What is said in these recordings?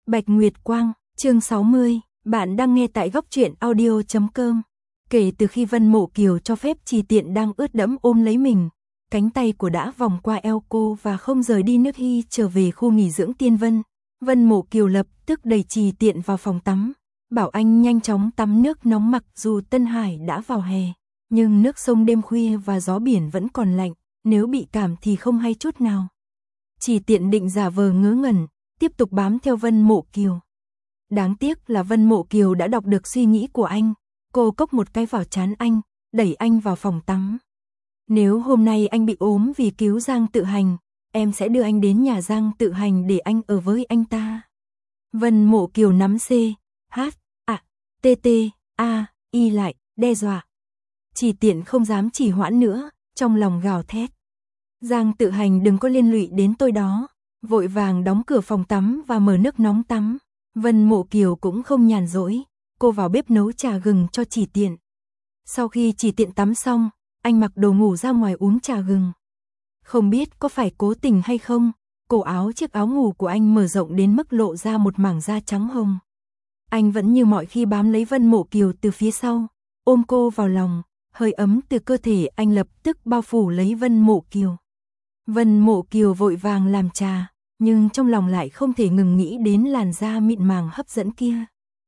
Bạch Nguyệt Quang, chương 60, bạn đang nghe tại góc truyện audio.com. Kể từ khi Vân Mộ Kiều cho phép Trì Tiện đang ướt đẫm ôm lấy mình, cánh tay của đã vòng qua eo cô và không rời đi nước Hy trở về khu nghỉ dưỡng Tiên Vân. Vân Mộ Kiều lập tức đẩy Trì Tiện vào phòng tắm, bảo anh nhanh chóng tắm nước nóng. Mặc dù Tân Hải đã vào hè, nhưng nước sông đêm khuya và gió biển vẫn còn lạnh, nếu bị cảm thì không hay chút nào. Trì Tiện định giả vờ ngớ ngẩn, tiếp tục bám theo Vân Mộ Kiều. Đáng tiếc là Vân Mộ Kiều đã đọc được suy nghĩ của anh, cô cốc một cái vào trán anh, đẩy anh vào phòng tắm. Nếu hôm nay anh bị ốm vì cứu Giang Tự Hành, em sẽ đưa anh đến nhà Giang Tự Hành để anh ở với anh ta. Vân Mộ Kiều nắm C, H, A, T, T, A, I lại, đe dọa. Trì Tiện không dám trì hoãn nữa, trong lòng gào thét. Giang Tự Hành đừng có liên lụy đến tôi đó, vội vàng đóng cửa phòng tắm và mở nước nóng tắm. Vân Mộ Kiều cũng không nhàn rỗi, cô vào bếp nấu trà gừng cho Trì Tiện. Sau khi Trì Tiện tắm xong, anh mặc đồ ngủ ra ngoài uống trà gừng. Không biết có phải cố tình hay không, chiếc áo ngủ của anh mở rộng đến mức lộ ra một mảng da trắng hồng. Anh vẫn như mọi khi bám lấy Vân Mộ Kiều từ phía sau, ôm cô vào lòng, hơi ấm từ cơ thể anh lập tức bao phủ lấy Vân Mộ Kiều. Vân Mộ Kiều vội vàng làm trà, nhưng trong lòng lại không thể ngừng nghĩ đến làn da mịn màng hấp dẫn kia.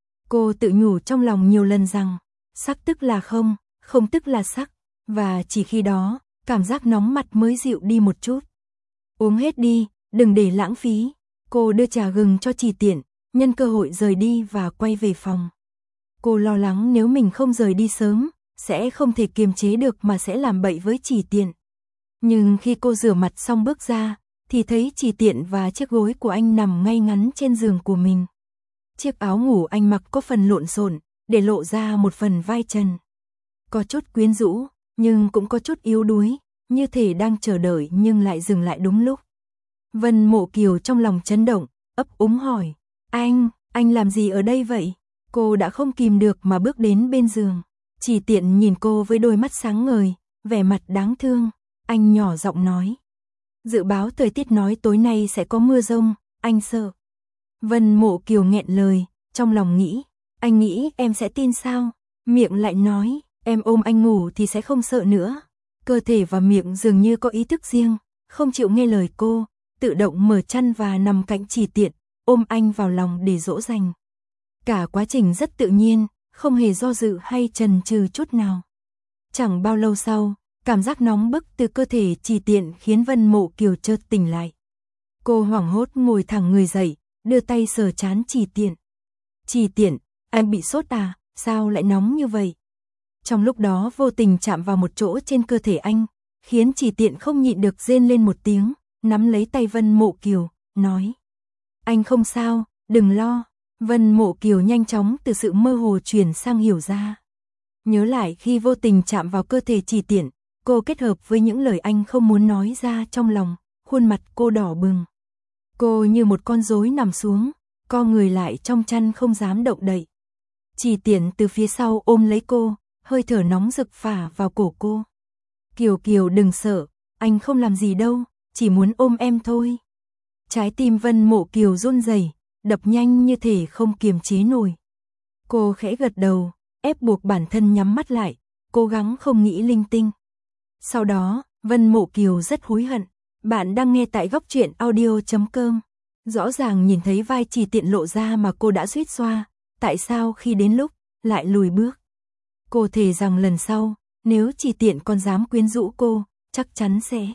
Cô tự nhủ trong lòng nhiều lần rằng, sắc tức là không, không tức là sắc, và chỉ khi đó, cảm giác nóng mặt mới dịu đi một chút. Uống hết đi, đừng để lãng phí. Cô đưa trà gừng cho Trì Tiện, nhân cơ hội rời đi và quay về phòng. Cô lo lắng nếu mình không rời đi sớm, sẽ không thể kiềm chế được mà sẽ làm bậy với Trì Tiện. Nhưng khi cô rửa mặt xong bước ra, thì thấy Trì Tiện và chiếc gối của anh nằm ngay ngắn trên giường của mình. Chiếc áo ngủ anh mặc có phần lộn xộn, để lộ ra một phần vai trần. Có chút quyến rũ, nhưng cũng có chút yếu đuối, như thể đang chờ đợi nhưng lại dừng lại đúng lúc. Vân Mộ Kiều trong lòng chấn động, ấp úng hỏi, anh làm gì ở đây vậy? Cô đã không kìm được mà bước đến bên giường. Trì Tiện nhìn cô với đôi mắt sáng ngời, vẻ mặt đáng thương. Anh nhỏ giọng nói, dự báo thời tiết nói tối nay sẽ có mưa rông, anh sợ. Vân Mộ Kiều nghẹn lời, trong lòng nghĩ, anh nghĩ em sẽ tin sao? Miệng lại nói, em ôm anh ngủ thì sẽ không sợ nữa. Cơ thể và miệng dường như có ý thức riêng, không chịu nghe lời cô, tự động mở chăn và nằm cạnh Trì Tiện, ôm anh vào lòng để dỗ dành. Cả quá trình rất tự nhiên, không hề do dự hay chần chừ chút nào. Chẳng bao lâu sau, cảm giác nóng bức từ cơ thể Trì Tiện khiến Vân Mộ Kiều chợt tỉnh lại. Cô hoảng hốt ngồi thẳng người dậy, đưa tay sờ trán Trì Tiện. Trì Tiện, anh bị sốt à, sao lại nóng như vậy? Trong lúc đó vô tình chạm vào một chỗ trên cơ thể anh, khiến Trì Tiện không nhịn được rên lên một tiếng, nắm lấy tay Vân Mộ Kiều, nói. Anh không sao, đừng lo. Vân Mộ Kiều nhanh chóng từ sự mơ hồ chuyển sang hiểu ra. Nhớ lại khi vô tình chạm vào cơ thể Trì Tiện, cô kết hợp với những lời anh không muốn nói ra trong lòng, khuôn mặt cô đỏ bừng. Cô như một con rối nằm xuống, co người lại trong chăn không dám động đậy. Trì Tiện từ phía sau ôm lấy cô, hơi thở nóng rực phả vào cổ cô. Kiều Kiều đừng sợ, anh không làm gì đâu, chỉ muốn ôm em thôi. Trái tim Vân Mộ Kiều run rẩy, đập nhanh như thể không kiềm chế nổi. Cô khẽ gật đầu, ép buộc bản thân nhắm mắt lại, cố gắng không nghĩ linh tinh. Sau đó, Vân Mộ Kiều rất hối hận. Bạn đang nghe tại góc truyện audio.com. Rõ ràng nhìn thấy vai Trì Tiện lộ ra mà cô đã suýt xoa. Tại sao khi đến lúc, lại lùi bước? Cô thề rằng lần sau, nếu Trì Tiện còn dám quyến rũ cô, chắc chắn sẽ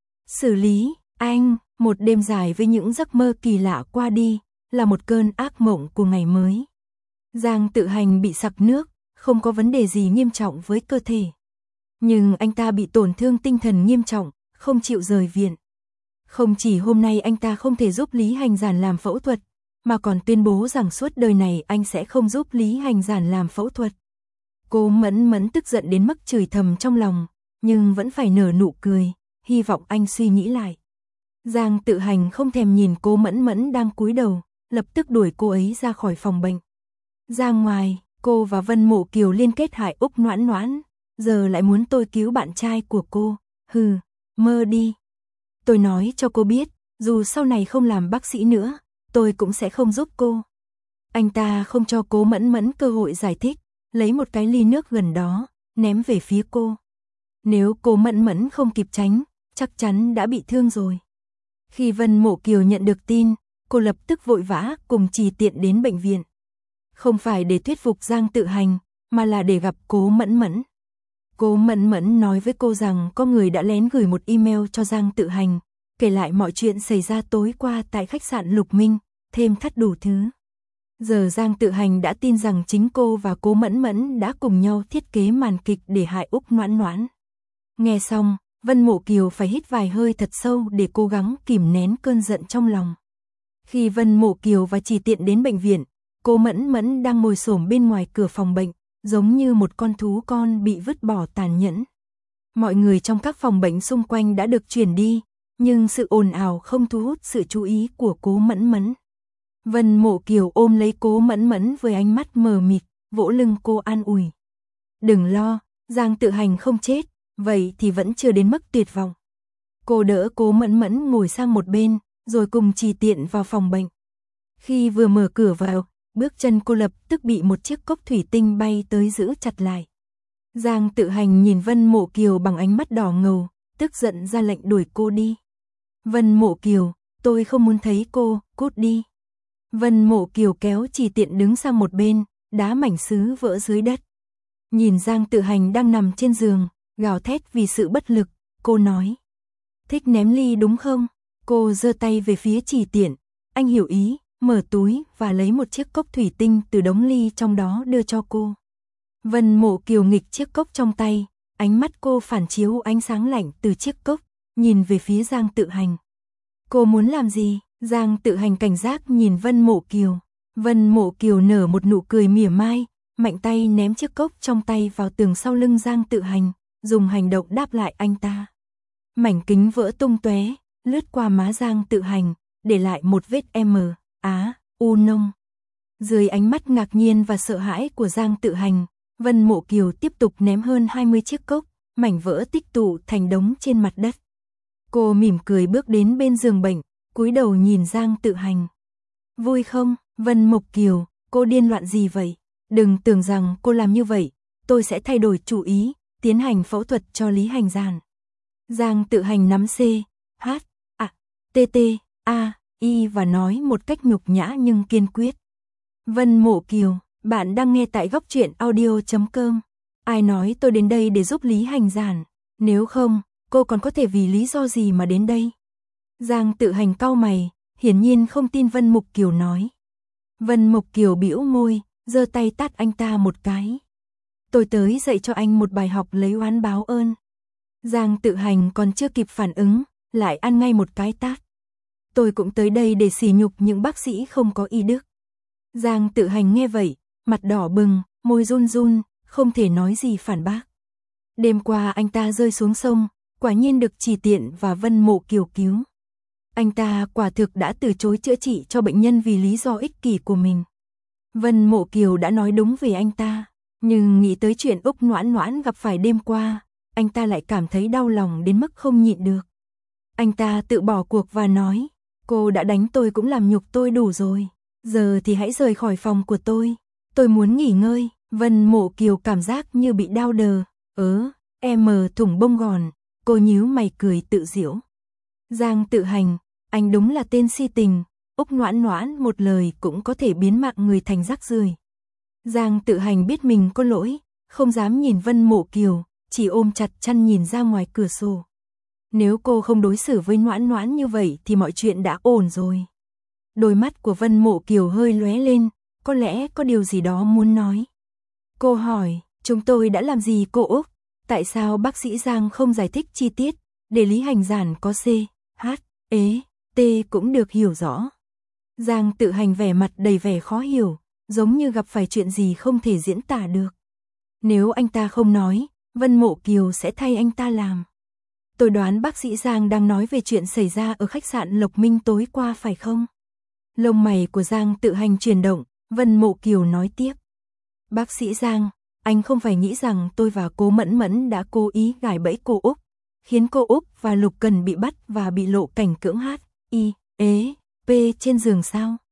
xử lý. Anh, một đêm dài với những giấc mơ kỳ lạ qua đi, là một cơn ác mộng của ngày mới. Giang Tự Hành bị sặc nước, không có vấn đề gì nghiêm trọng với cơ thể. Nhưng anh ta bị tổn thương tinh thần nghiêm trọng, không chịu rời viện. Không chỉ hôm nay anh ta không thể giúp Lý Hành Giản làm phẫu thuật, mà còn tuyên bố rằng suốt đời này anh sẽ không giúp Lý Hành Giản làm phẫu thuật. Cô Mẫn tức giận đến mức chửi thầm trong lòng, nhưng vẫn phải nở nụ cười, hy vọng anh suy nghĩ lại. Giang Tự Hành không thèm nhìn cô Mẫn đang cúi đầu, lập tức đuổi cô ấy ra khỏi phòng bệnh. Ra ngoài, cô và Vân Mộ Kiều liên kết hại Úc Noãn Noãn, giờ lại muốn tôi cứu bạn trai của cô. Hừ, mơ đi. Tôi nói cho cô biết, dù sau này không làm bác sĩ nữa, tôi cũng sẽ không giúp cô. Anh ta không cho Cố Mẫn Mẫn cơ hội giải thích, lấy một cái ly nước gần đó, ném về phía cô. Nếu Cố Mẫn Mẫn không kịp tránh, chắc chắn đã bị thương rồi. Khi Vân Mộ Kiều nhận được tin, cô lập tức vội vã cùng Trì Tiện đến bệnh viện. Không phải để thuyết phục Giang Tự Hành, mà là để gặp Cố Mẫn Mẫn. Cố Mẫn Mẫn nói với cô rằng có người đã lén gửi một email cho Giang Tự Hành, kể lại mọi chuyện xảy ra tối qua tại khách sạn Lục Minh, thêm thắt đủ thứ. Giờ Giang Tự Hành đã tin rằng chính cô và Cố Mẫn Mẫn đã cùng nhau thiết kế màn kịch để hại Úc Noãn Noãn. Nghe xong, Vân Mộ Kiều phải hít vài hơi thật sâu để cố gắng kìm nén cơn giận trong lòng. Khi Vân Mộ Kiều và Trì Tiện đến bệnh viện, Cố Mẫn Mẫn đang ngồi xổm bên ngoài cửa phòng bệnh, giống như một con thú con bị vứt bỏ tàn nhẫn. Mọi người trong các phòng bệnh xung quanh đã được chuyển đi, nhưng sự ồn ào không thu hút sự chú ý của Cố Mẫn Mẫn. Vân Mộ Kiều ôm lấy Cố Mẫn Mẫn với ánh mắt mờ mịt, vỗ lưng cô an ủi. Đừng lo, Giang Tự Hành không chết, vậy thì vẫn chưa đến mức tuyệt vọng. Cô đỡ Cố Mẫn Mẫn ngồi sang một bên, rồi cùng Trì Tiện vào phòng bệnh. Khi vừa mở cửa vào, bước chân cô lập tức bị một chiếc cốc thủy tinh bay tới giữ chặt lại. Giang Tự Hành nhìn Vân Mộ Kiều bằng ánh mắt đỏ ngầu, tức giận ra lệnh đuổi cô đi. Vân Mộ Kiều, tôi không muốn thấy cô, cút đi. Vân Mộ Kiều kéo Trì Tiện đứng sang một bên, đá mảnh sứ vỡ dưới đất. Nhìn Giang Tự Hành đang nằm trên giường, gào thét vì sự bất lực, cô nói. Thích ném ly đúng không? Cô giơ tay về phía Trì Tiện, anh hiểu ý, mở túi và lấy một chiếc cốc thủy tinh từ đống ly trong đó đưa cho cô. Vân Mộ Kiều nghịch chiếc cốc trong tay, ánh mắt cô phản chiếu ánh sáng lạnh từ chiếc cốc, nhìn về phía Giang Tự Hành. Cô muốn làm gì? Giang Tự Hành cảnh giác nhìn Vân Mộ Kiều. Vân Mộ Kiều nở một nụ cười mỉa mai, mạnh tay ném chiếc cốc trong tay vào tường sau lưng Giang Tự Hành, dùng hành động đáp lại anh ta. Mảnh kính vỡ tung tóe, lướt qua má Giang Tự Hành, để lại một vết U nông. Dưới ánh mắt ngạc nhiên và sợ hãi của Giang Tự Hành, Vân Mộ Kiều tiếp tục ném hơn 20 chiếc cốc, mảnh vỡ tích tụ thành đống trên mặt đất. Cô mỉm cười bước đến bên giường bệnh, cúi đầu nhìn Giang Tự Hành. Vui không, Vân Mộ Kiều, cô điên loạn gì vậy? Đừng tưởng rằng cô làm như vậy, tôi sẽ thay đổi chủ ý, tiến hành phẫu thuật cho Lý Hành Giản. Giang Tự Hành nắm CHATTAI và nói một cách nhục nhã nhưng kiên quyết. Vân Mộ Kiều, bạn đang nghe tại góc truyện audio.com. Ai nói tôi đến đây để giúp Lý Hành Giản? Nếu không, cô còn có thể vì lý do gì mà đến đây? Giang Tự Hành cau mày, hiển nhiên không tin Vân Mộ Kiều nói. Vân Mộ Kiều bĩu môi, giơ tay tát anh ta một cái. Tôi tới dạy cho anh một bài học lấy oán báo ơn. Giang Tự Hành còn chưa kịp phản ứng, lại ăn ngay một cái tát. Tôi cũng tới đây để sỉ nhục những bác sĩ không có y đức. Giang Tự Hành nghe vậy, mặt đỏ bừng, môi run run, không thể nói gì phản bác. Đêm qua anh ta rơi xuống sông, quả nhiên được Trì Tiện và Vân Mộ Kiều cứu. Anh ta quả thực đã từ chối chữa trị cho bệnh nhân vì lý do ích kỷ của mình. Vân Mộ Kiều đã nói đúng về anh ta, nhưng nghĩ tới chuyện Úc Noãn Noãn gặp phải đêm qua, anh ta lại cảm thấy đau lòng đến mức không nhịn được. Anh ta tự bỏ cuộc và nói, cô đã đánh tôi cũng làm nhục tôi đủ rồi, giờ thì hãy rời khỏi phòng của tôi muốn nghỉ ngơi. Vân Mộ Kiều cảm giác như bị đau đờ, thủng bông gòn, cô nhíu mày cười tự giễu. Giang Tự Hành, anh đúng là tên si tình, Úc Noãn Noãn một lời cũng có thể biến mạng người thành rác rưởi. Giang Tự Hành biết mình có lỗi, không dám nhìn Vân Mộ Kiều, chỉ ôm chặt chăn nhìn ra ngoài cửa sổ. Nếu cô không đối xử với Noãn Noãn như vậy thì mọi chuyện đã ổn rồi. Đôi mắt của Vân Mộ Kiều hơi lóe lên, có lẽ có điều gì đó muốn nói. Cô hỏi, chúng tôi đã làm gì cô Úc? Tại sao bác sĩ Giang không giải thích chi tiết, để Lý Hành Giản có CHT cũng được hiểu rõ. Giang Tự Hành vẻ mặt đầy vẻ khó hiểu, giống như gặp phải chuyện gì không thể diễn tả được. Nếu anh ta không nói, Vân Mộ Kiều sẽ thay anh ta làm. Tôi đoán bác sĩ Giang đang nói về chuyện xảy ra ở khách sạn Lộc Minh tối qua phải không? Lông mày của Giang Tự Hành chuyển động, Vân Mộ Kiều nói tiếp. Bác sĩ Giang, anh không phải nghĩ rằng tôi và cô Mẫn Mẫn đã cố ý gài bẫy cô Úc, khiến cô Úc và Lục Cần bị bắt và bị lộ cảnh cưỡng HIEP trên giường sao?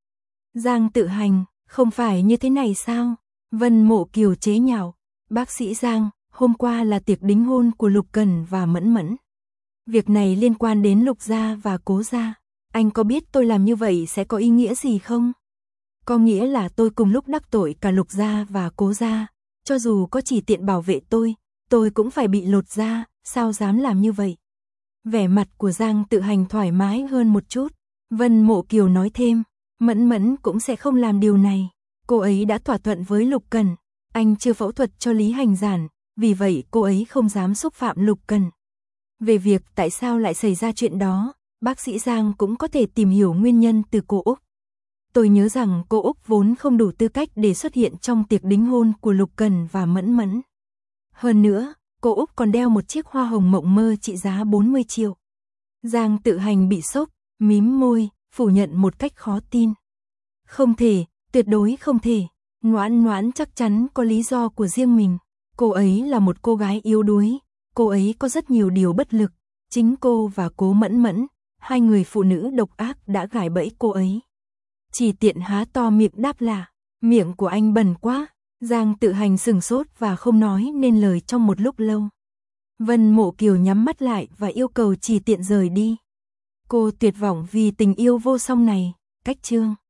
Giang Tự Hành, không phải như thế này sao? Vân Mộ Kiều chế nhạo. Bác sĩ Giang, hôm qua là tiệc đính hôn của Lục Cần và Mẫn Mẫn. Việc này liên quan đến Lục gia và Cố gia. Anh có biết tôi làm như vậy sẽ có ý nghĩa gì không? Có nghĩa là tôi cùng lúc đắc tội cả Lục gia và Cố gia. Cho dù có chỉ tiện bảo vệ tôi cũng phải bị lột da, sao dám làm như vậy? Vẻ mặt của Giang Tự Hành thoải mái hơn một chút. Vân Mộ Kiều nói thêm, Mẫn Mẫn cũng sẽ không làm điều này. Cô ấy đã thỏa thuận với Lục Cần. Anh chưa phẫu thuật cho Lý Hành Giản, vì vậy cô ấy không dám xúc phạm Lục Cần. Về việc tại sao lại xảy ra chuyện đó, bác sĩ Giang cũng có thể tìm hiểu nguyên nhân từ cô Úc. Tôi nhớ rằng cô Úc vốn không đủ tư cách để xuất hiện trong tiệc đính hôn của Lục Cần và Mẫn Mẫn. Hơn nữa, cô Úc còn đeo một chiếc hoa hồng mộng mơ trị giá 40 triệu. Giang Tự Hành bị sốc, mím môi, phủ nhận một cách khó tin. Không thể, tuyệt đối không thể. Noãn Noãn chắc chắn có lý do của riêng mình. Cô ấy là một cô gái yếu đuối. Cô ấy có rất nhiều điều bất lực. Chính cô và Cố Mẫn Mẫn, hai người phụ nữ độc ác đã gài bẫy cô ấy. Chỉ tiện há to miệng đáp là, miệng của anh bẩn quá. Giang Tự Hành sừng sốt và không nói nên lời trong một lúc lâu. Vân Mộ Kiều nhắm mắt lại và yêu cầu Chỉ Tiện rời đi. Cô tuyệt vọng vì tình yêu vô song này. Cách chương